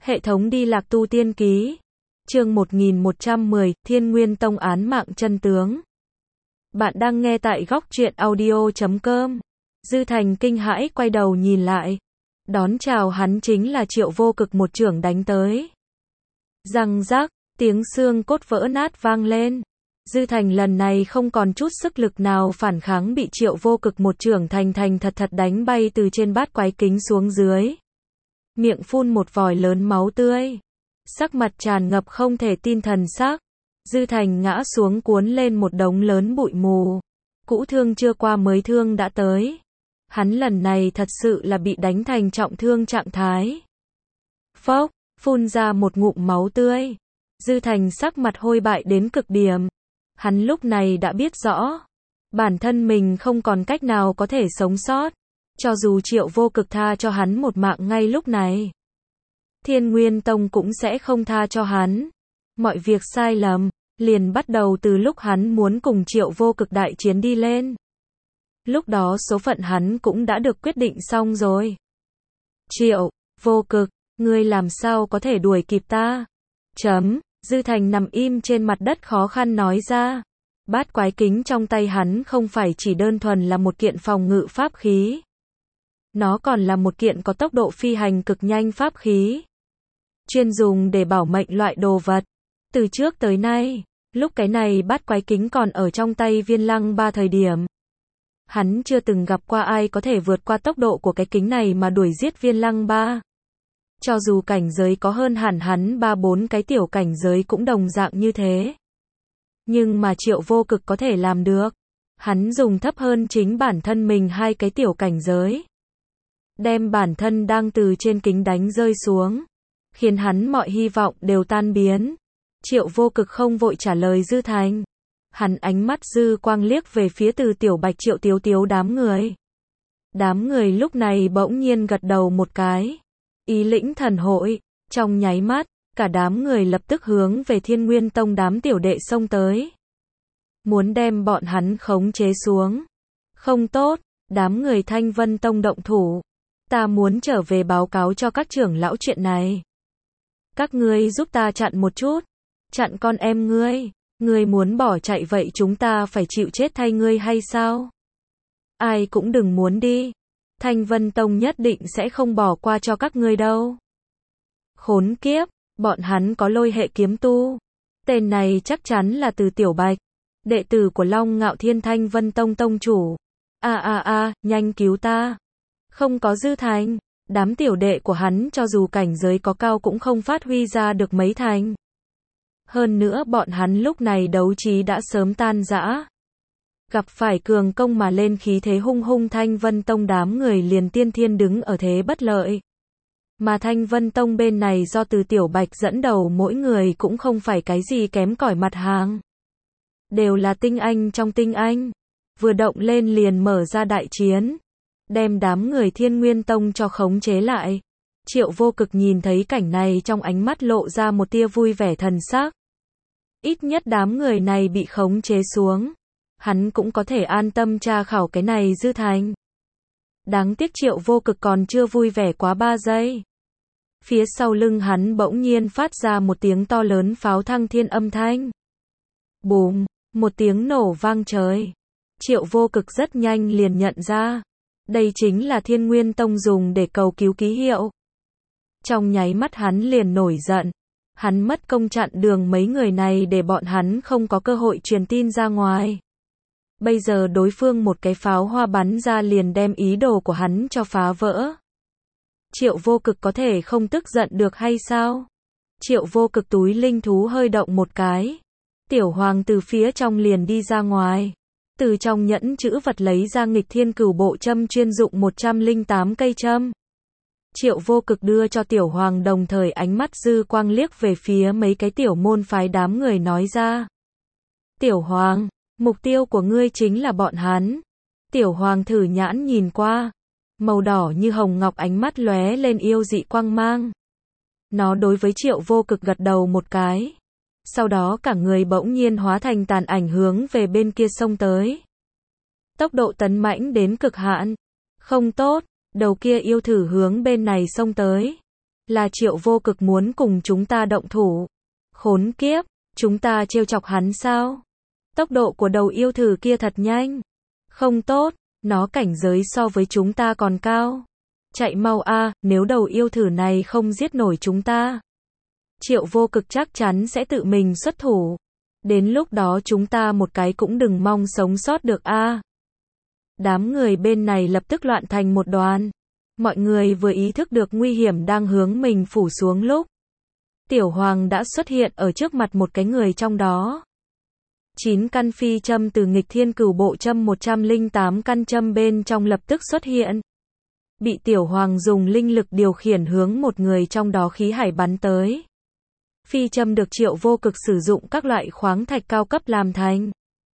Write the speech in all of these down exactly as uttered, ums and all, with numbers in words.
Hệ thống đi lạc tu tiên ký. Chương một nghìn một trăm mười, Thiên Nguyên Tông án mạng chân tướng. Bạn đang nghe tại góc truyện audio chấm com. Dư Thành kinh hãi quay đầu nhìn lại. Đón chào hắn chính là Triệu Vô Cực một chưởng đánh tới. Răng rắc, tiếng xương cốt vỡ nát vang lên. Dư Thành lần này không còn chút sức lực nào phản kháng, bị Triệu Vô Cực một chưởng thành thành thật thật đánh bay từ trên bát quái kính xuống dưới. Miệng phun một vòi lớn máu tươi. Sắc mặt tràn ngập không thể tin thần sắc. Dư Thành ngã xuống cuốn lên một đống lớn bụi mù. Cũ thương chưa qua mới thương đã tới. Hắn lần này thật sự là bị đánh thành trọng thương trạng thái. Phốc, phun ra một ngụm máu tươi. Dư Thành sắc mặt hôi bại đến cực điểm. Hắn lúc này đã biết rõ, bản thân mình không còn cách nào có thể sống sót. Cho dù Triệu Vô Cực tha cho hắn một mạng ngay lúc này, Thiên Nguyên Tông cũng sẽ không tha cho hắn. Mọi việc sai lầm liền bắt đầu từ lúc hắn muốn cùng Triệu Vô Cực đại chiến đi lên. Lúc đó số phận hắn cũng đã được quyết định xong rồi. Triệu Vô Cực, ngươi làm sao có thể đuổi kịp ta? Chấm. Dư Thành nằm im trên mặt đất khó khăn nói ra. Bát quái kính trong tay hắn không phải chỉ đơn thuần là một kiện phòng ngự pháp khí. Nó còn là một kiện có tốc độ phi hành cực nhanh pháp khí. Chuyên dùng để bảo mệnh loại đồ vật. Từ trước tới nay, lúc cái này bát quái kính còn ở trong tay Viên Lăng Ba thời điểm, hắn chưa từng gặp qua ai có thể vượt qua tốc độ của cái kính này mà đuổi giết Viên Lăng Ba. Cho dù cảnh giới có hơn hẳn hắn ba bốn cái tiểu cảnh giới cũng đồng dạng như thế. Nhưng mà Triệu Vô Cực có thể làm được. Hắn dùng thấp hơn chính bản thân mình hai cái tiểu cảnh giới, đem bản thân đang từ trên kính đánh rơi xuống, khiến hắn mọi hy vọng đều tan biến. Triệu Vô Cực không vội trả lời Dư Thành. Hắn ánh mắt dư quang liếc về phía từ Tiểu Bạch Triệu Tiếu Tiếu đám người. Đám người lúc này bỗng nhiên gật đầu một cái. Ý lĩnh thần hội, trong nháy mắt, cả đám người lập tức hướng về Thiên Nguyên Tông đám tiểu đệ xông tới. Muốn đem bọn hắn khống chế xuống. Không tốt, đám người Thanh Vân Tông động thủ. Ta muốn trở về báo cáo cho các trưởng lão chuyện này. Các ngươi giúp ta chặn một chút. Chặn con em ngươi. Ngươi muốn bỏ chạy vậy chúng ta phải chịu chết thay ngươi hay sao? Ai cũng đừng muốn đi. Thanh Vân Tông nhất định sẽ không bỏ qua cho các ngươi đâu. Khốn kiếp, bọn hắn có lôi hệ kiếm tu. Tên này chắc chắn là từ Tiểu Bạch, đệ tử của Long Ngạo Thiên Thanh Vân Tông tông chủ. A a a, nhanh cứu ta. Không có Dư Thành, đám tiểu đệ của hắn cho dù cảnh giới có cao cũng không phát huy ra được mấy thành. Hơn nữa bọn hắn lúc này đấu trí đã sớm tan rã. Gặp phải cường công mà lên khí thế hung hung, Thanh Vân Tông đám người liền tiên thiên đứng ở thế bất lợi. Mà Thanh Vân Tông bên này do từ Tiểu Bạch dẫn đầu, mỗi người cũng không phải cái gì kém cỏi mặt hàng. Đều là tinh anh trong tinh anh. Vừa động lên liền mở ra đại chiến. Đem đám người Thiên Nguyên Tông cho khống chế lại. Triệu Vô Cực nhìn thấy cảnh này trong ánh mắt lộ ra một tia vui vẻ thần sắc. Ít nhất đám người này bị khống chế xuống, hắn cũng có thể an tâm tra khảo cái này Dư Thành. Đáng tiếc Triệu Vô Cực còn chưa vui vẻ quá ba giây. Phía sau lưng hắn bỗng nhiên phát ra một tiếng to lớn pháo thăng thiên âm thanh. Bùm, một tiếng nổ vang trời. Triệu Vô Cực rất nhanh liền nhận ra. Đây chính là Thiên Nguyên Tông dùng để cầu cứu ký hiệu. Trong nháy mắt hắn liền nổi giận. Hắn mất công chặn đường mấy người này để bọn hắn không có cơ hội truyền tin ra ngoài. Bây giờ đối phương một cái pháo hoa bắn ra liền đem ý đồ của hắn cho phá vỡ. Triệu Vô Cực có thể không tức giận được hay sao? Triệu Vô Cực túi linh thú hơi động một cái. Tiểu Hoàng từ phía trong liền đi ra ngoài. Từ trong nhẫn chữ vật lấy ra nghịch thiên cửu bộ châm chuyên dụng một trăm lẻ tám cây châm. Triệu Vô Cực đưa cho Tiểu Hoàng, đồng thời ánh mắt dư quang liếc về phía mấy cái tiểu môn phái đám người nói ra. Tiểu Hoàng, mục tiêu của ngươi chính là bọn hắn. Tiểu Hoàng thử nhãn nhìn qua. Màu đỏ như hồng ngọc ánh mắt lóe lên yêu dị quang mang. Nó đối với Triệu Vô Cực gật đầu một cái. Sau đó cả người bỗng nhiên hóa thành tàn ảnh hướng về bên kia xông tới. Tốc độ tấn mãnh đến cực hạn. Không tốt. Đầu kia yêu thử hướng bên này xông tới. Là Triệu Vô Cực muốn cùng chúng ta động thủ. Khốn kiếp, chúng ta trêu chọc hắn sao? Tốc độ của đầu yêu thử kia thật nhanh. Không tốt, nó cảnh giới so với chúng ta còn cao. Chạy mau a, nếu đầu yêu thử này không giết nổi chúng ta. Triệu Vô Cực chắc chắn sẽ tự mình xuất thủ. Đến lúc đó chúng ta một cái cũng đừng mong sống sót được a. Đám người bên này lập tức loạn thành một đoàn. Mọi người vừa ý thức được nguy hiểm đang hướng mình phủ xuống lúc Tiểu Hoàng đã xuất hiện ở trước mặt một cái người trong đó. Chín căn phi châm từ nghịch thiên cửu bộ châm một trăm lẻ tám căn châm bên trong lập tức xuất hiện. Bị Tiểu Hoàng dùng linh lực điều khiển hướng một người trong đó khí hải bắn tới. Phi châm được Triệu Vô Cực sử dụng các loại khoáng thạch cao cấp làm thành.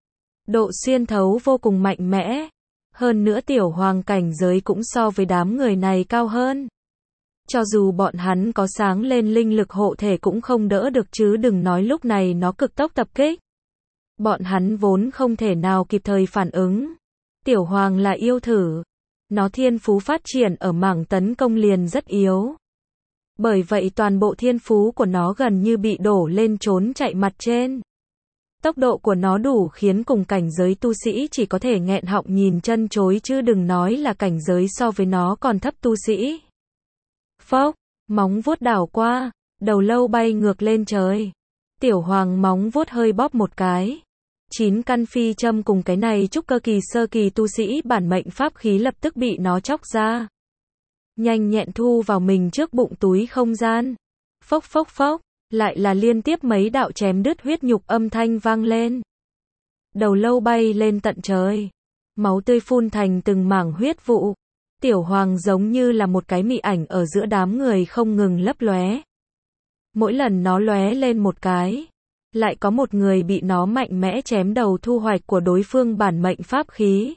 Độ xuyên thấu vô cùng mạnh mẽ. Hơn nữa Tiểu Hoàng cảnh giới cũng so với đám người này cao hơn. Cho dù bọn hắn có sáng lên linh lực hộ thể cũng không đỡ được chứ đừng nói lúc này nó cực tốc tập kích. Bọn hắn vốn không thể nào kịp thời phản ứng. Tiểu Hoàng là yêu thử. Nó thiên phú phát triển ở mảng tấn công liền rất yếu. Bởi vậy toàn bộ thiên phú của nó gần như bị đổ lên trốn chạy mặt trên. Tốc độ của nó đủ khiến cùng cảnh giới tu sĩ chỉ có thể nghẹn họng nhìn chân chối chứ đừng nói là cảnh giới so với nó còn thấp tu sĩ. Phốc, móng vuốt đảo qua, đầu lâu bay ngược lên trời. Tiểu Hoàng móng vuốt hơi bóp một cái. Chín căn phi châm cùng cái này trúc cơ kỳ sơ kỳ tu sĩ bản mệnh pháp khí lập tức bị nó chóc ra. Nhanh nhẹn thu vào mình trước bụng túi không gian. Phốc phốc phốc, lại là liên tiếp mấy đạo chém đứt huyết nhục âm thanh vang lên. Đầu lâu bay lên tận trời. Máu tươi phun thành từng mảng huyết vụ. Tiểu Hoàng giống như là một cái mị ảnh ở giữa đám người không ngừng lấp lóe. Mỗi lần nó lóe lên một cái, lại có một người bị nó mạnh mẽ chém đầu thu hoạch của đối phương bản mệnh pháp khí.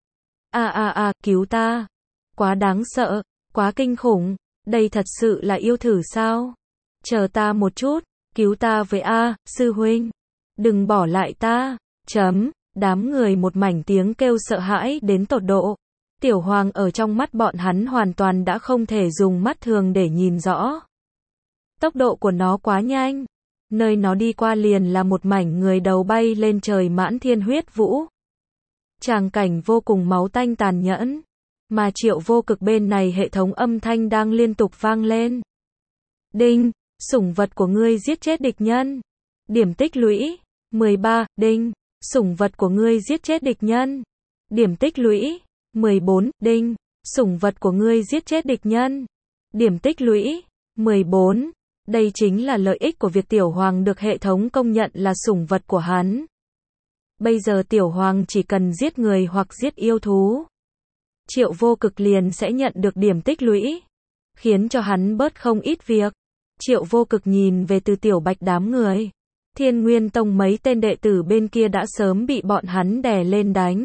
A a a, cứu ta. Quá đáng sợ, quá kinh khủng, đây thật sự là yêu thử sao? Chờ ta một chút, cứu ta với a, sư huynh. Đừng bỏ lại ta. Chấm, đám người một mảnh tiếng kêu sợ hãi đến tột độ. Tiểu Hoàng ở trong mắt bọn hắn hoàn toàn đã không thể dùng mắt thường để nhìn rõ. Tốc độ của nó quá nhanh. Nơi nó đi qua liền là một mảnh người đầu bay lên trời mãn thiên huyết vũ. Tràng cảnh vô cùng máu tanh tàn nhẫn. Mà Triệu Vô Cực bên này hệ thống âm thanh đang liên tục vang lên. Đinh, sủng vật của ngươi giết chết địch nhân. Điểm tích lũy, mười ba, đinh, sủng vật của ngươi giết chết địch nhân. Điểm tích lũy, mười bốn, đinh, sủng vật của ngươi giết chết địch nhân. Điểm tích lũy, mười bốn. Đây chính là lợi ích của việc Tiểu Hoàng được hệ thống công nhận là sủng vật của hắn. Bây giờ Tiểu Hoàng chỉ cần giết người hoặc giết yêu thú. Triệu Vô Cực liền sẽ nhận được điểm tích lũy. Khiến cho hắn bớt không ít việc. Triệu Vô Cực nhìn về Từ Tiểu Bạch đám người. Thiên Nguyên Tông mấy tên đệ tử bên kia đã sớm bị bọn hắn đè lên đánh.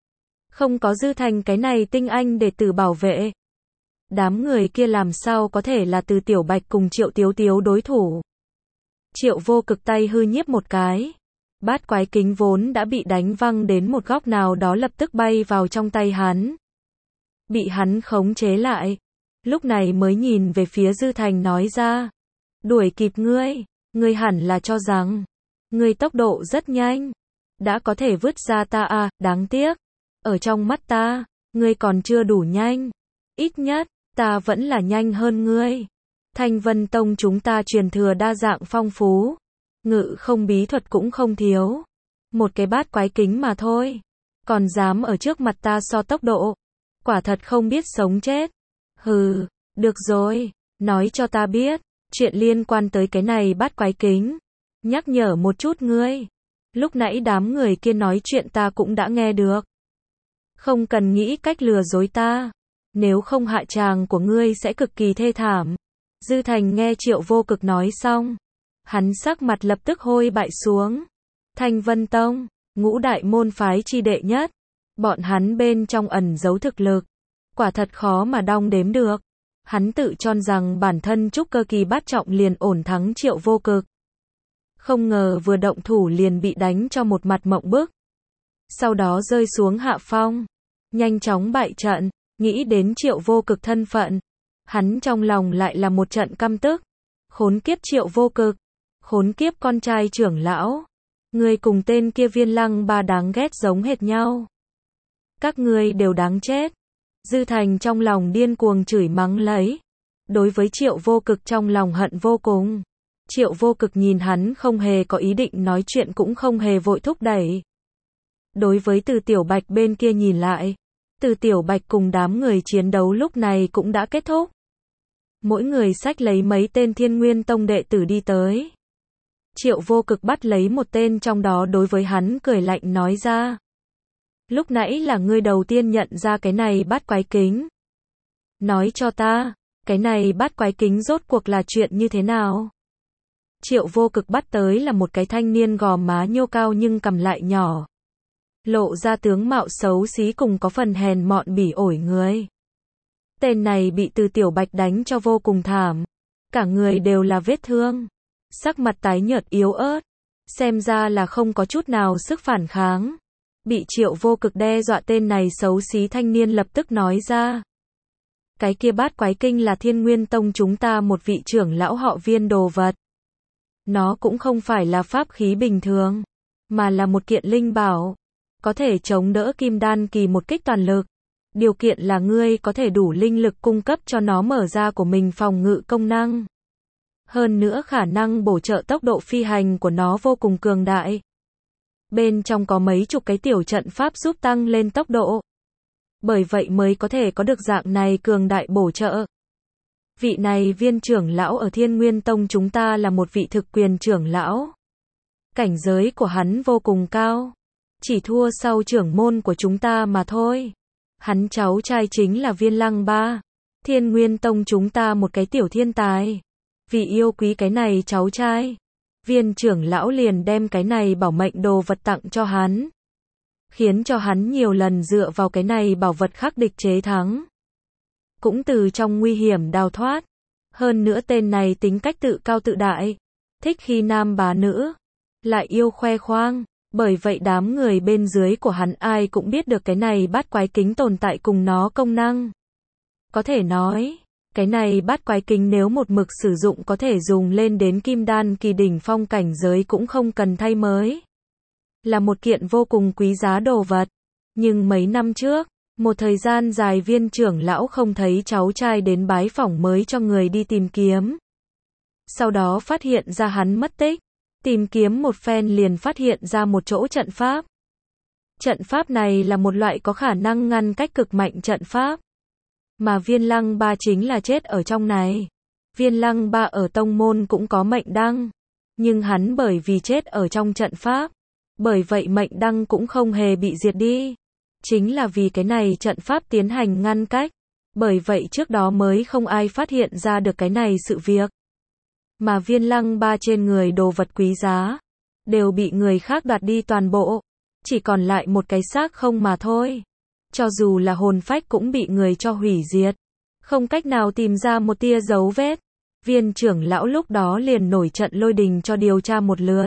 Không có Dư Thành cái này tinh anh đệ tử bảo vệ. Đám người kia làm sao có thể là Từ Tiểu Bạch cùng Triệu Tiếu Tiếu đối thủ. Triệu Vô Cực tay hư nhiếp một cái. Bát quái kính vốn đã bị đánh văng đến một góc nào đó lập tức bay vào trong tay hắn. Bị hắn khống chế lại. Lúc này mới nhìn về phía Dư Thành nói ra. Đuổi kịp ngươi. Ngươi hẳn là cho rằng. Ngươi tốc độ rất nhanh. Đã có thể vứt ra ta à, đáng tiếc. Ở trong mắt ta, ngươi còn chưa đủ nhanh. Ít nhất, ta vẫn là nhanh hơn ngươi. Thanh Vân Tông chúng ta truyền thừa đa dạng phong phú. Ngự không bí thuật cũng không thiếu. Một cái bát quái kính mà thôi. Còn dám ở trước mặt ta so tốc độ. Quả thật không biết sống chết. Hừ, được rồi. Nói cho ta biết. Chuyện liên quan tới cái này bát quái kính. Nhắc nhở một chút ngươi. Lúc nãy đám người kia nói chuyện ta cũng đã nghe được. Không cần nghĩ cách lừa dối ta. Nếu không hạ tràng của ngươi sẽ cực kỳ thê thảm. Dư Thành nghe Triệu Vô Cực nói xong. Hắn sắc mặt lập tức hôi bại xuống. Thanh Vân Tông, ngũ đại môn phái chi đệ nhất. Bọn hắn bên trong ẩn giấu thực lực. Quả thật khó mà đong đếm được. Hắn tự cho rằng bản thân trúc cơ kỳ bát trọng liền ổn thắng Triệu Vô Cực. Không ngờ vừa động thủ liền bị đánh cho một mặt mộng bức. Sau đó rơi xuống hạ phong. Nhanh chóng bại trận. Nghĩ đến Triệu Vô Cực thân phận. Hắn trong lòng lại là một trận căm tức. Khốn kiếp Triệu Vô Cực. Khốn kiếp con trai trưởng lão. Ngươi cùng tên kia Viên Lăng Ba đáng ghét giống hệt nhau. Các ngươi đều đáng chết. Dư Thành trong lòng điên cuồng chửi mắng lấy. Đối với Triệu Vô Cực trong lòng hận vô cùng. Triệu Vô Cực nhìn hắn không hề có ý định nói chuyện cũng không hề vội thúc đẩy. Đối với Từ Tiểu Bạch bên kia nhìn lại, Từ Tiểu Bạch cùng đám người chiến đấu lúc này cũng đã kết thúc. Mỗi người xách lấy mấy tên Thiên Nguyên Tông đệ tử đi tới. Triệu Vô Cực bắt lấy một tên trong đó đối với hắn cười lạnh nói ra. Lúc nãy là ngươi đầu tiên nhận ra cái này bát quái kính. Nói cho ta, cái này bát quái kính rốt cuộc là chuyện như thế nào? Triệu Vô Cực bắt tới là một cái thanh niên gò má nhô cao nhưng cằm lại nhỏ. Lộ ra tướng mạo xấu xí cùng có phần hèn mọn bỉ ổi người. Tên này bị Từ Tiểu Bạch đánh cho vô cùng thảm. Cả người đều là vết thương. Sắc mặt tái nhợt yếu ớt. Xem ra là không có chút nào sức phản kháng. Bị Triệu Vô Cực đe dọa tên này xấu xí thanh niên lập tức nói ra. Cái kia bát quái kinh là Thiên Nguyên Tông chúng ta một vị trưởng lão họ Viên đồ vật. Nó cũng không phải là pháp khí bình thường, mà là một kiện linh bảo. Có thể chống đỡ kim đan kỳ một kích toàn lực. Điều kiện là ngươi có thể đủ linh lực cung cấp cho nó mở ra của mình phòng ngự công năng. Hơn nữa khả năng bổ trợ tốc độ phi hành của nó vô cùng cường đại. Bên trong có mấy chục cái tiểu trận pháp giúp tăng lên tốc độ. Bởi vậy mới có thể có được dạng này cường đại bổ trợ. Vị này Viên trưởng lão ở Thiên Nguyên Tông chúng ta là một vị thực quyền trưởng lão. Cảnh giới của hắn vô cùng cao. Chỉ thua sau trưởng môn của chúng ta mà thôi. Hắn cháu trai chính là Viên Lăng Ba. Thiên Nguyên Tông chúng ta một cái tiểu thiên tài. Vì yêu quý cái này cháu trai, Viên trưởng lão liền đem cái này bảo mệnh đồ vật tặng cho hắn. Khiến cho hắn nhiều lần dựa vào cái này bảo vật khắc địch chế thắng. Cũng từ trong nguy hiểm đào thoát. Hơn nữa tên này tính cách tự cao tự đại. Thích khi nam bá nữ. Lại yêu khoe khoang. Bởi vậy đám người bên dưới của hắn ai cũng biết được cái này bát quái kính tồn tại cùng nó công năng. Có thể nói, cái này bát quái kính nếu một mực sử dụng có thể dùng lên đến kim đan kỳ đỉnh phong cảnh giới cũng không cần thay mới. Là một kiện vô cùng quý giá đồ vật. Nhưng mấy năm trước, một thời gian dài Viên trưởng lão không thấy cháu trai đến bái phỏng mới cho người đi tìm kiếm. Sau đó phát hiện ra hắn mất tích. Tìm kiếm một phen liền phát hiện ra một chỗ trận pháp. Trận pháp này là một loại có khả năng ngăn cách cực mạnh trận pháp. Mà Viên Lăng Ba chính là chết ở trong này. Viên Lăng Ba ở tông môn cũng có mệnh đăng. Nhưng hắn bởi vì chết ở trong trận pháp. Bởi vậy mệnh đăng cũng không hề bị diệt đi. Chính là vì cái này trận pháp tiến hành ngăn cách. Bởi vậy trước đó mới không ai phát hiện ra được cái này sự việc. Mà Viên Lăng Ba trên người đồ vật quý giá. Đều bị người khác đoạt đi toàn bộ. Chỉ còn lại một cái xác không mà thôi. Cho dù là hồn phách cũng bị người cho hủy diệt. Không cách nào tìm ra một tia dấu vết. Viên trưởng lão lúc đó liền nổi trận lôi đình cho điều tra một lượt.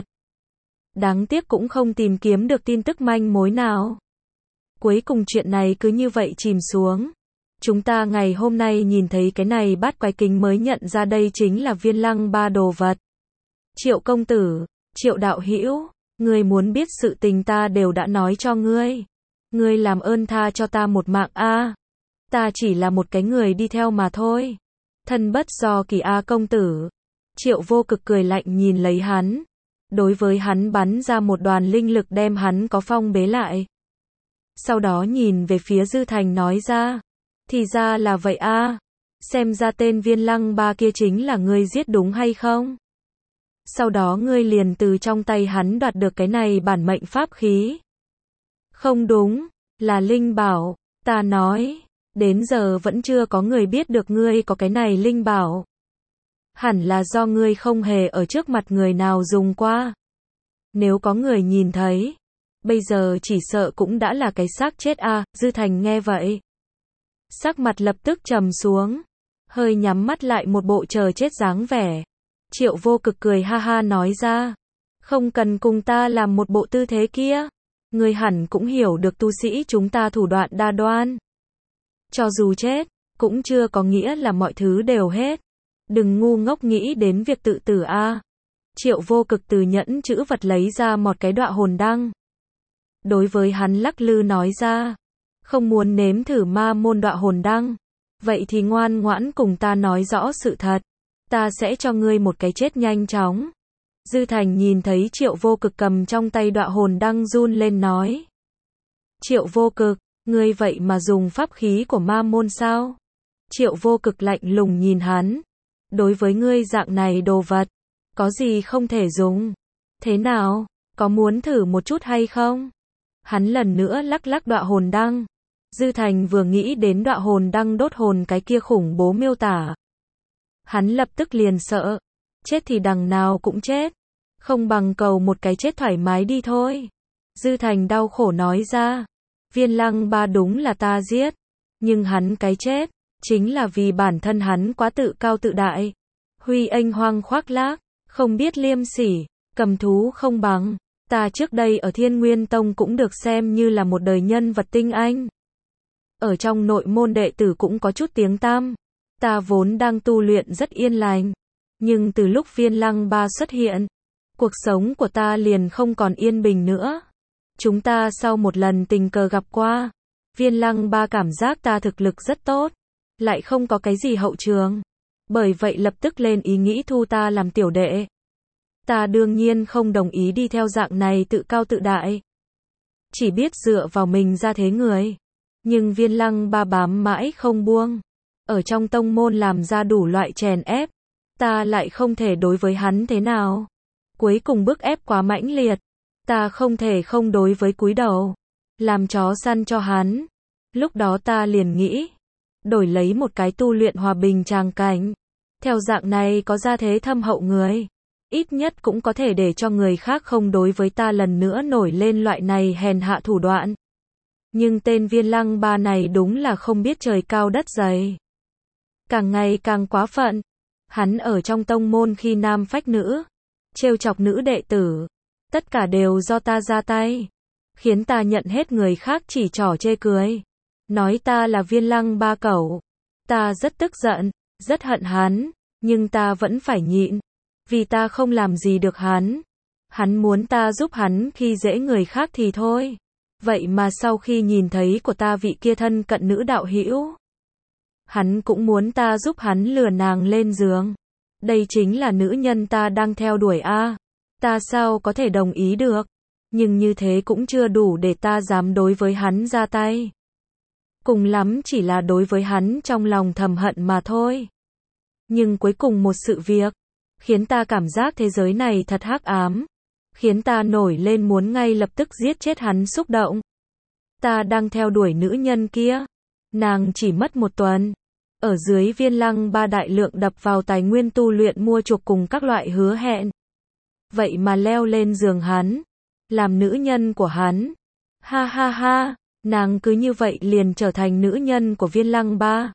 Đáng tiếc cũng không tìm kiếm được tin tức manh mối nào. Cuối cùng chuyện này cứ như vậy chìm xuống. Chúng ta ngày hôm nay nhìn thấy cái này bát quái kính mới nhận ra đây chính là Viên Lăng Ba đồ vật. Triệu công tử, Triệu đạo hữu, ngươi muốn biết sự tình ta đều đã nói cho ngươi. Ngươi làm ơn tha cho ta một mạng a. Ta chỉ là một cái người đi theo mà thôi. Thân bất do kỳ a công tử. Triệu Vô Cực cười lạnh nhìn lấy hắn. Đối với hắn bắn ra một đoàn linh lực đem hắn có phong bế lại. Sau đó nhìn về phía Dư Thành nói ra. Thì ra là vậy a. Xem ra tên Viên Lăng Ba kia chính là ngươi giết đúng hay không? Sau đó ngươi liền từ trong tay hắn đoạt được cái này bản mệnh pháp khí. Không đúng, là linh bảo. Ta nói, đến giờ vẫn chưa có người biết được ngươi có cái này linh bảo. Hẳn là do ngươi không hề ở trước mặt người nào dùng qua. Nếu có người nhìn thấy, bây giờ chỉ sợ cũng đã là cái xác chết a. À. Dư Thành nghe vậy, sắc mặt lập tức trầm xuống, hơi nhắm mắt lại một bộ chờ chết dáng vẻ. Triệu Vô Cực cười ha ha nói ra, không cần cùng ta làm một bộ tư thế kia. Ngươi hẳn cũng hiểu được tu sĩ chúng ta thủ đoạn đa đoan. Cho dù chết, cũng chưa có nghĩa là mọi thứ đều hết. Đừng ngu ngốc nghĩ đến việc tự tử a. Triệu Vô Cực từ nhẫn chữ vật lấy ra một cái đọa hồn đăng. Đối với hắn lắc lư nói ra, không muốn nếm thử ma môn đọa hồn đăng, vậy thì ngoan ngoãn cùng ta nói rõ sự thật, ta sẽ cho ngươi một cái chết nhanh chóng. Dư Thành nhìn thấy Triệu Vô Cực cầm trong tay đọa hồn đăng run lên nói. Triệu Vô Cực, ngươi vậy mà dùng pháp khí của ma môn sao? Triệu Vô Cực lạnh lùng nhìn hắn. Đối với ngươi dạng này đồ vật, có gì không thể dùng? Thế nào, có muốn thử một chút hay không? Hắn lần nữa lắc lắc đọa hồn đăng. Dư Thành vừa nghĩ đến đọa hồn đăng đốt hồn cái kia khủng bố miêu tả. Hắn lập tức liền sợ. Chết thì đằng nào cũng chết. Không bằng cầu một cái chết thoải mái đi thôi. Dư Thành đau khổ nói ra. Viên Lăng Ba đúng là ta giết. Nhưng hắn cái chết, chính là vì bản thân hắn quá tự cao tự đại. Huy anh hoang khoác lác, không biết liêm sỉ, cầm thú không bằng. Ta trước đây ở Thiên Nguyên Tông cũng được xem như là một đời nhân vật tinh anh. Ở trong nội môn đệ tử cũng có chút tiếng tăm. Ta vốn đang tu luyện rất yên lành. Nhưng từ lúc Viên Lăng Ba xuất hiện, cuộc sống của ta liền không còn yên bình nữa. Chúng ta sau một lần tình cờ gặp qua, Viên Lăng Ba cảm giác ta thực lực rất tốt, lại không có cái gì hậu trường. Bởi vậy lập tức lên ý nghĩ thu ta làm tiểu đệ. Ta đương nhiên không đồng ý đi theo dạng này tự cao tự đại. Chỉ biết dựa vào mình ra thế người. Nhưng Viên Lăng Ba bám mãi không buông. Ở trong tông môn làm ra đủ loại chèn ép. Ta lại không thể đối với hắn thế nào. Cuối cùng bức ép quá mãnh liệt. Ta không thể không đối với cúi đầu. Làm chó săn cho hắn. Lúc đó ta liền nghĩ. Đổi lấy một cái tu luyện hòa bình tràng cảnh. Theo dạng này có gia thế thâm hậu người. Ít nhất cũng có thể để cho người khác không đối với ta lần nữa nổi lên loại này hèn hạ thủ đoạn. Nhưng tên Viên Lăng Ba này đúng là không biết trời cao đất dày. Càng ngày càng quá phận. Hắn ở trong tông môn khi nam phách nữ. Trêu chọc nữ đệ tử. Tất cả đều do ta ra tay. Khiến ta nhận hết người khác chỉ trỏ chê cười. Nói ta là Viên Lăng Ba cẩu. Ta rất tức giận, rất hận hắn. Nhưng ta vẫn phải nhịn. Vì ta không làm gì được hắn. Hắn muốn ta giúp hắn khi dễ người khác thì thôi. Vậy mà sau khi nhìn thấy của ta vị kia thân cận nữ đạo hữu, hắn cũng muốn ta giúp hắn lừa nàng lên giường. Đây chính là nữ nhân ta đang theo đuổi a. Ta sao có thể đồng ý được. Nhưng như thế cũng chưa đủ để ta dám đối với hắn ra tay. Cùng lắm chỉ là đối với hắn trong lòng thầm hận mà thôi. Nhưng cuối cùng một sự việc khiến ta cảm giác thế giới này thật hắc ám. Khiến ta nổi lên muốn ngay lập tức giết chết hắn xúc động. Ta đang theo đuổi nữ nhân kia. Nàng chỉ mất một tuần. Ở dưới Viên Lăng Ba đại lượng đập vào tài nguyên tu luyện mua chuộc cùng các loại hứa hẹn. Vậy mà leo lên giường hắn. Làm nữ nhân của hắn. Ha ha ha. Nàng cứ như vậy liền trở thành nữ nhân của Viên Lăng Ba.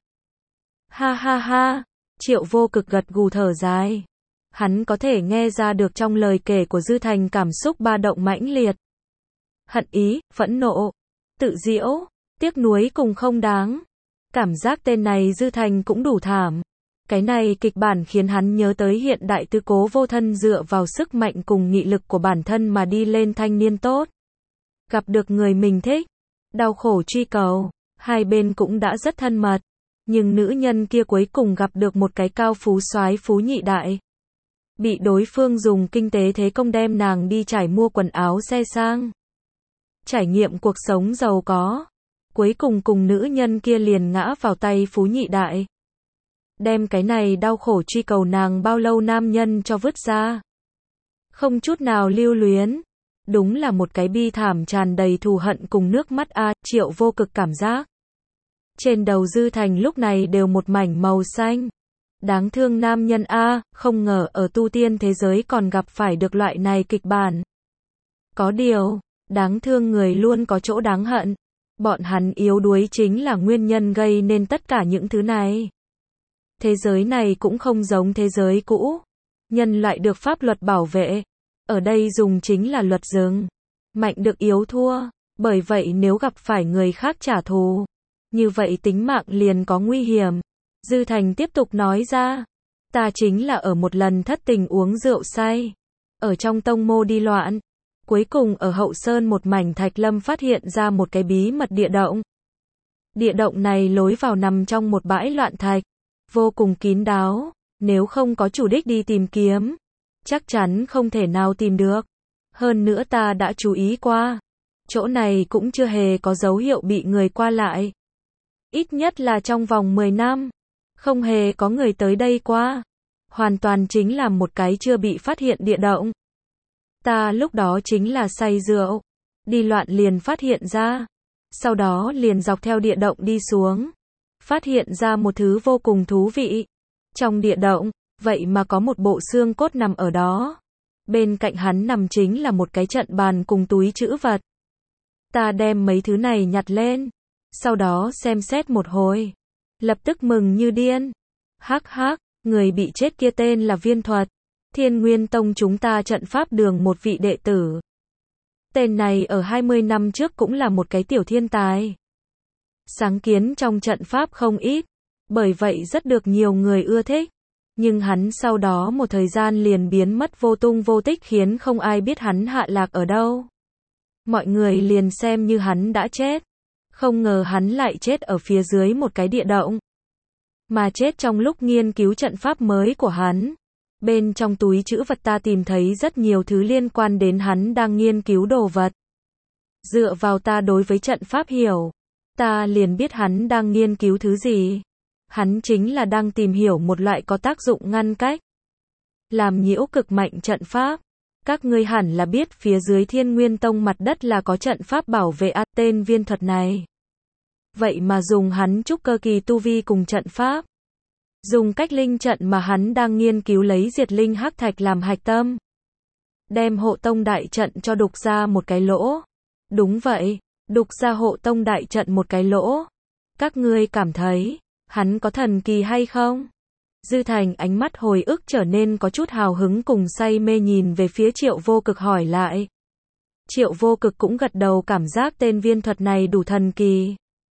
Ha ha ha. Triệu Vô Cực gật gù thở dài. Hắn có thể nghe ra được trong lời kể của Dư Thành cảm xúc ba động mãnh liệt. Hận ý, phẫn nộ, tự giễu, tiếc nuối cùng không đáng. Cảm giác tên này Dư Thành cũng đủ thảm. Cái này kịch bản khiến hắn nhớ tới hiện đại Tư Cố Vô Thân dựa vào sức mạnh cùng nghị lực của bản thân mà đi lên thanh niên tốt. Gặp được người mình thích, đau khổ truy cầu, hai bên cũng đã rất thân mật. Nhưng nữ nhân kia cuối cùng gặp được một cái cao phú soái phú nhị đại. Bị đối phương dùng kinh tế thế công đem nàng đi trải mua quần áo xe sang. Trải nghiệm cuộc sống giàu có. Cuối cùng cùng nữ nhân kia liền ngã vào tay phú nhị đại. Đem cái này đau khổ truy cầu nàng bao lâu nam nhân cho vứt ra. Không chút nào lưu luyến. Đúng là một cái bi thảm tràn đầy thù hận cùng nước mắt a. Triệu Vô Cực cảm giác. Trên đầu Dư Thành lúc này đều một mảnh màu xanh. Đáng thương nam nhân a, không ngờ ở tu tiên thế giới còn gặp phải được loại này kịch bản. Có điều, đáng thương người luôn có chỗ đáng hận. Bọn hắn yếu đuối chính là nguyên nhân gây nên tất cả những thứ này. Thế giới này cũng không giống thế giới cũ. Nhân loại được pháp luật bảo vệ. Ở đây dùng chính là luật rừng. Mạnh được yếu thua. Bởi vậy nếu gặp phải người khác trả thù, như vậy tính mạng liền có nguy hiểm. Dư Thành tiếp tục nói ra. Ta chính là ở một lần thất tình uống rượu say. Ở trong tông mô đi loạn. Cuối cùng ở hậu sơn một mảnh thạch lâm phát hiện ra một cái bí mật địa động. Địa động này lối vào nằm trong một bãi loạn thạch. Vô cùng kín đáo. Nếu không có chủ đích đi tìm kiếm. Chắc chắn không thể nào tìm được. Hơn nữa ta đã chú ý qua. Chỗ này cũng chưa hề có dấu hiệu bị người qua lại. Ít nhất là trong vòng mười năm. Không hề có người tới đây qua. Hoàn toàn chính là một cái chưa bị phát hiện địa động. Ta lúc đó chính là say rượu. Đi loạn liền phát hiện ra. Sau đó liền dọc theo địa động đi xuống. Phát hiện ra một thứ vô cùng thú vị. Trong địa động, vậy mà có một bộ xương cốt nằm ở đó. Bên cạnh hắn nằm chính là một cái trận bàn cùng túi trữ vật. Ta đem mấy thứ này nhặt lên. Sau đó xem xét một hồi. Lập tức mừng như điên. Hắc hắc, người bị chết kia tên là Viên Thuật. Thiên Nguyên Tông chúng ta trận pháp đường một vị đệ tử. Tên này ở hai mươi năm trước cũng là một cái tiểu thiên tài. Sáng kiến trong trận pháp không ít. Bởi vậy rất được nhiều người ưa thích. Nhưng hắn sau đó một thời gian liền biến mất vô tung vô tích khiến không ai biết hắn hạ lạc ở đâu. Mọi người liền xem như hắn đã chết. Không ngờ hắn lại chết ở phía dưới một cái địa động. Mà chết trong lúc nghiên cứu trận pháp mới của hắn. Bên trong túi trữ vật ta tìm thấy rất nhiều thứ liên quan đến hắn đang nghiên cứu đồ vật. Dựa vào ta đối với trận pháp hiểu. Ta liền biết hắn đang nghiên cứu thứ gì. Hắn chính là đang tìm hiểu một loại có tác dụng ngăn cách. Làm nhiễu cực mạnh trận pháp. Các ngươi hẳn là biết phía dưới Thiên Nguyên Tông mặt đất là có trận pháp bảo vệ a tên Viên Thuật này. Vậy mà dùng hắn trúc cơ kỳ tu vi cùng trận pháp. Dùng cách linh trận mà hắn đang nghiên cứu lấy diệt linh hắc thạch làm hạch tâm. Đem hộ tông đại trận cho đục ra một cái lỗ. Đúng vậy, đục ra hộ tông đại trận một cái lỗ. Các ngươi cảm thấy, hắn có thần kỳ hay không? Dư Thành ánh mắt hồi ức trở nên có chút hào hứng cùng say mê nhìn về phía Triệu Vô Cực hỏi lại. Triệu Vô Cực cũng gật đầu cảm giác tên Viên Thuật này đủ thần kỳ.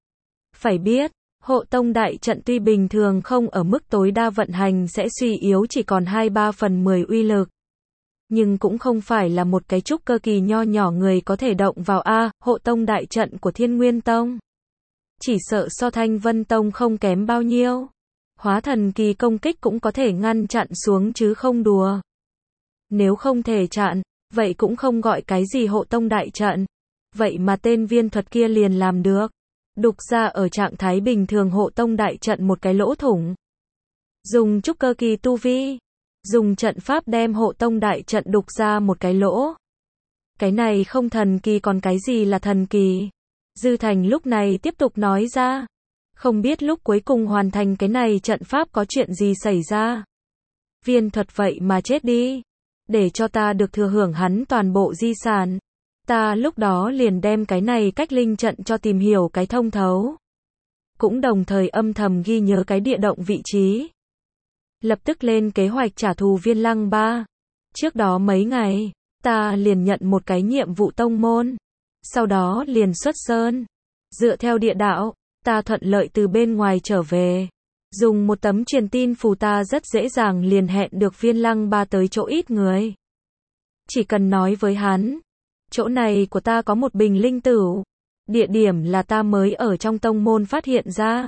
Phải biết, hộ tông đại trận tuy bình thường không ở mức tối đa vận hành sẽ suy yếu chỉ còn hai ba phần mười uy lực. Nhưng cũng không phải là một cái trúc cơ kỳ nho nhỏ người có thể động vào a hộ tông đại trận của Thiên Nguyên Tông. Chỉ sợ so Thanh Vân Tông không kém bao nhiêu. Hóa thần kỳ công kích cũng có thể ngăn chặn xuống chứ không đùa. Nếu không thể chặn, vậy cũng không gọi cái gì hộ tông đại trận. Vậy mà tên Viên Thuật kia liền làm được. Đục ra ở trạng thái bình thường hộ tông đại trận một cái lỗ thủng. Dùng trúc cơ kỳ tu vi. Dùng trận pháp đem hộ tông đại trận đục ra một cái lỗ. Cái này không thần kỳ còn cái gì là thần kỳ. Dư Thành lúc này tiếp tục nói ra. Không biết lúc cuối cùng hoàn thành cái này trận pháp có chuyện gì xảy ra. Viên Thuật vậy mà chết đi. Để cho ta được thừa hưởng hắn toàn bộ di sản. Ta lúc đó liền đem cái này cách linh trận cho tìm hiểu cái thông thấu. Cũng đồng thời âm thầm ghi nhớ cái địa động vị trí. Lập tức lên kế hoạch trả thù Viên Lăng Ba. Trước đó mấy ngày, ta liền nhận một cái nhiệm vụ tông môn. Sau đó liền xuất sơn. Dựa theo địa đạo, ta thuận lợi từ bên ngoài trở về. Dùng một tấm truyền tin phù ta rất dễ dàng liền hẹn được Viên Lăng Ba tới chỗ ít người. Chỉ cần nói với hắn. Chỗ này của ta có một bình linh tửu. Địa điểm là ta mới ở trong tông môn phát hiện ra.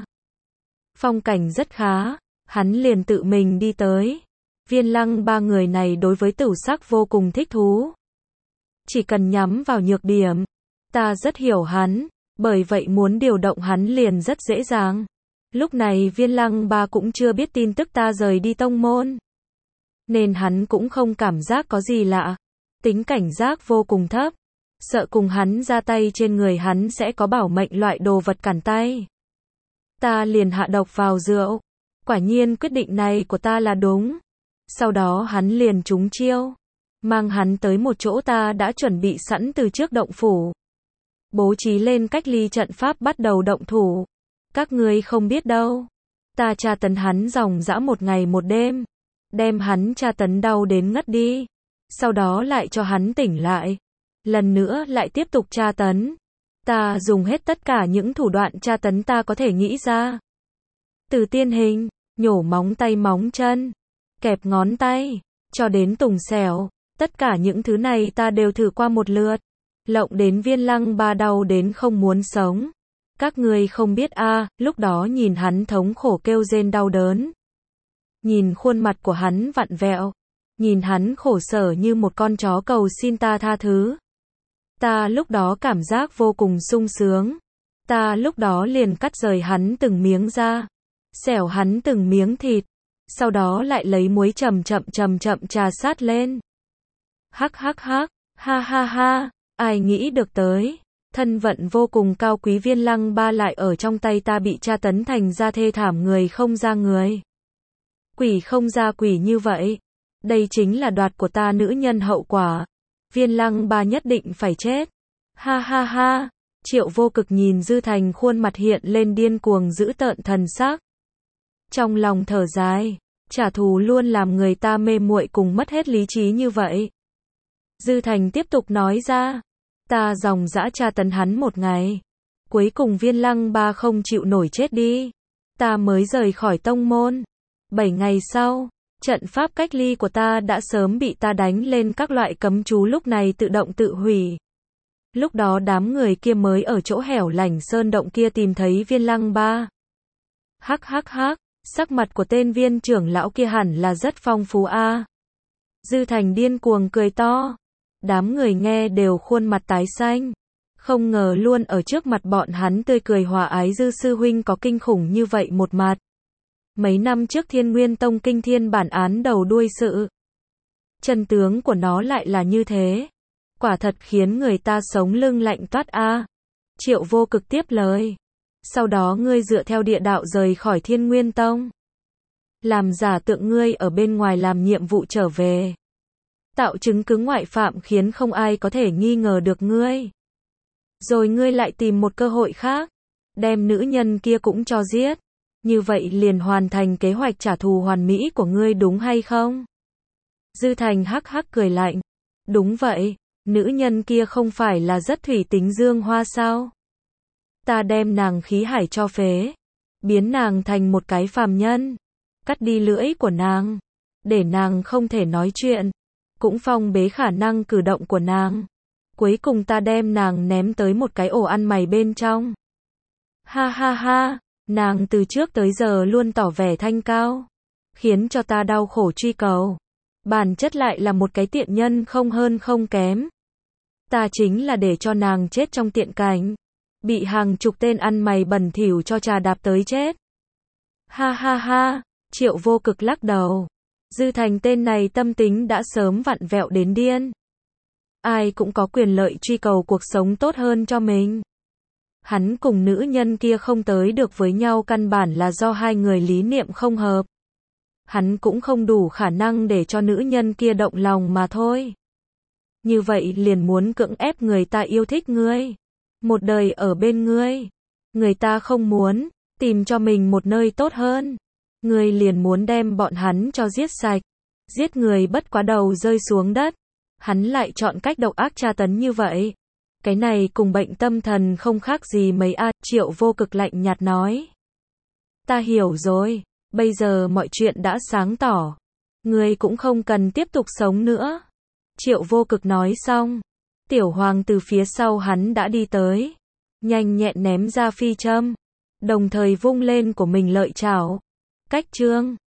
Phong cảnh rất khá. Hắn liền tự mình đi tới. Viên Lăng Ba người này đối với tửu sắc vô cùng thích thú. Chỉ cần nhắm vào nhược điểm. Ta rất hiểu hắn. Bởi vậy muốn điều động hắn liền rất dễ dàng. Lúc này Viên Lăng Ba cũng chưa biết tin tức ta rời đi tông môn. Nên hắn cũng không cảm giác có gì lạ. Tính cảnh giác vô cùng thấp. Sợ cùng hắn ra tay trên người hắn sẽ có bảo mệnh loại đồ vật cản tay. Ta liền hạ độc vào rượu. Quả nhiên quyết định này của ta là đúng. Sau đó hắn liền trúng chiêu. Mang hắn tới một chỗ ta đã chuẩn bị sẵn từ trước động phủ. Bố trí lên cách ly trận pháp bắt đầu động thủ. Các ngươi không biết đâu. Ta tra tấn hắn dòng dã một ngày một đêm. Đem hắn tra tấn đau đến ngất đi. Sau đó lại cho hắn tỉnh lại. Lần nữa lại tiếp tục tra tấn. Ta dùng hết tất cả những thủ đoạn tra tấn ta có thể nghĩ ra. từ tiên hình, nhổ móng tay móng chân, kẹp ngón tay, cho đến tùng xẻo, tất cả những thứ này ta đều thử qua một lượt. Lộng đến Viên Lăng Ba đau đến không muốn sống. Các ngươi không biết a, à, lúc đó nhìn hắn thống khổ kêu rên đau đớn. Nhìn khuôn mặt của hắn vặn vẹo, nhìn hắn khổ sở như một con chó cầu xin ta tha thứ. Ta lúc đó cảm giác vô cùng sung sướng. Ta lúc đó liền cắt rời hắn từng miếng da, xẻo hắn từng miếng thịt, sau đó lại lấy muối chậm chậm chậm chậm trà sát lên. Hắc hắc hắc, ha ha ha, ai nghĩ được tới, thân vận vô cùng cao quý Viên Lăng Ba lại ở trong tay ta bị tra tấn thành ra thê thảm người không ra người. Quỷ không ra quỷ như vậy. Đây chính là đoạt của ta nữ nhân hậu quả. Viên Lăng Ba nhất định phải chết. Ha ha ha. Triệu Vô Cực nhìn Dư Thành khuôn mặt hiện lên điên cuồng dữ tợn thần sắc. Trong lòng thở dài, trả thù luôn làm người ta mê muội cùng mất hết lý trí như vậy. Dư Thành tiếp tục nói ra, ta dòng dã tra tấn hắn một ngày. Cuối cùng Viên Lăng Ba không chịu nổi chết đi. Ta mới rời khỏi tông môn. Bảy ngày sau, trận pháp cách ly của ta đã sớm bị ta đánh lên các loại cấm chú lúc này tự động tự hủy. Lúc đó đám người kia mới ở chỗ hẻo lánh sơn động kia tìm thấy Viên Lăng Ba. Hắc hắc hắc, sắc mặt của tên viên trưởng lão kia hẳn là rất phong phú a. Dư Thành điên cuồng cười to. Đám người nghe đều khuôn mặt tái xanh. Không ngờ luôn ở trước mặt bọn hắn tươi cười hòa ái Dư sư huynh có kinh khủng như vậy một mặt. Mấy năm trước Thiên Nguyên Tông kinh thiên bản án đầu đuôi sự. Chân tướng của nó lại là như thế. Quả thật khiến người ta sống lưng lạnh toát a. Triệu Vô Cực tiếp lời. Sau đó ngươi dựa theo địa đạo rời khỏi Thiên Nguyên Tông. Làm giả tượng ngươi ở bên ngoài làm nhiệm vụ trở về. Tạo chứng cứ ngoại phạm khiến không ai có thể nghi ngờ được ngươi. Rồi ngươi lại tìm một cơ hội khác. Đem nữ nhân kia cũng cho giết. Như vậy liền hoàn thành kế hoạch trả thù hoàn mỹ của ngươi đúng hay không? Dư Thành hắc hắc cười lạnh. Đúng vậy, nữ nhân kia không phải là rất thủy tính dương hoa sao? Ta đem nàng khí hải cho phế. Biến nàng thành một cái phàm nhân. Cắt đi lưỡi của nàng. Để nàng không thể nói chuyện. Cũng phong bế khả năng cử động của nàng. Cuối cùng ta đem nàng ném tới một cái ổ ăn mày bên trong. Ha ha ha. Nàng từ trước tới giờ luôn tỏ vẻ thanh cao, khiến cho ta đau khổ truy cầu. Bản chất lại là một cái tiện nhân không hơn không kém. Ta chính là để cho nàng chết trong tiện cảnh, bị hàng chục tên ăn mày bẩn thỉu cho trà đạp tới chết. Ha ha ha, Triệu Vô Cực lắc đầu. Dư Thành tên này tâm tính đã sớm vặn vẹo đến điên. Ai cũng có quyền lợi truy cầu cuộc sống tốt hơn cho mình. Hắn cùng nữ nhân kia không tới được với nhau căn bản là do hai người lý niệm không hợp. Hắn cũng không đủ khả năng để cho nữ nhân kia động lòng mà thôi. Như vậy liền muốn cưỡng ép người ta yêu thích ngươi. Một đời ở bên ngươi. Người ta không muốn, tìm cho mình một nơi tốt hơn. Ngươi liền muốn đem bọn hắn cho giết sạch. Giết người bất quá đầu rơi xuống đất. Hắn lại chọn cách độc ác tra tấn như vậy. Cái này cùng bệnh tâm thần không khác gì mấy a. Triệu Vô Cực lạnh nhạt nói. Ta hiểu rồi, bây giờ mọi chuyện đã sáng tỏ. Ngươi cũng không cần tiếp tục sống nữa. Triệu Vô Cực nói xong. Tiểu Hoàng từ phía sau hắn đã đi tới. Nhanh nhẹn ném ra phi châm. Đồng thời vung lên của mình lợi chảo. Cách chương.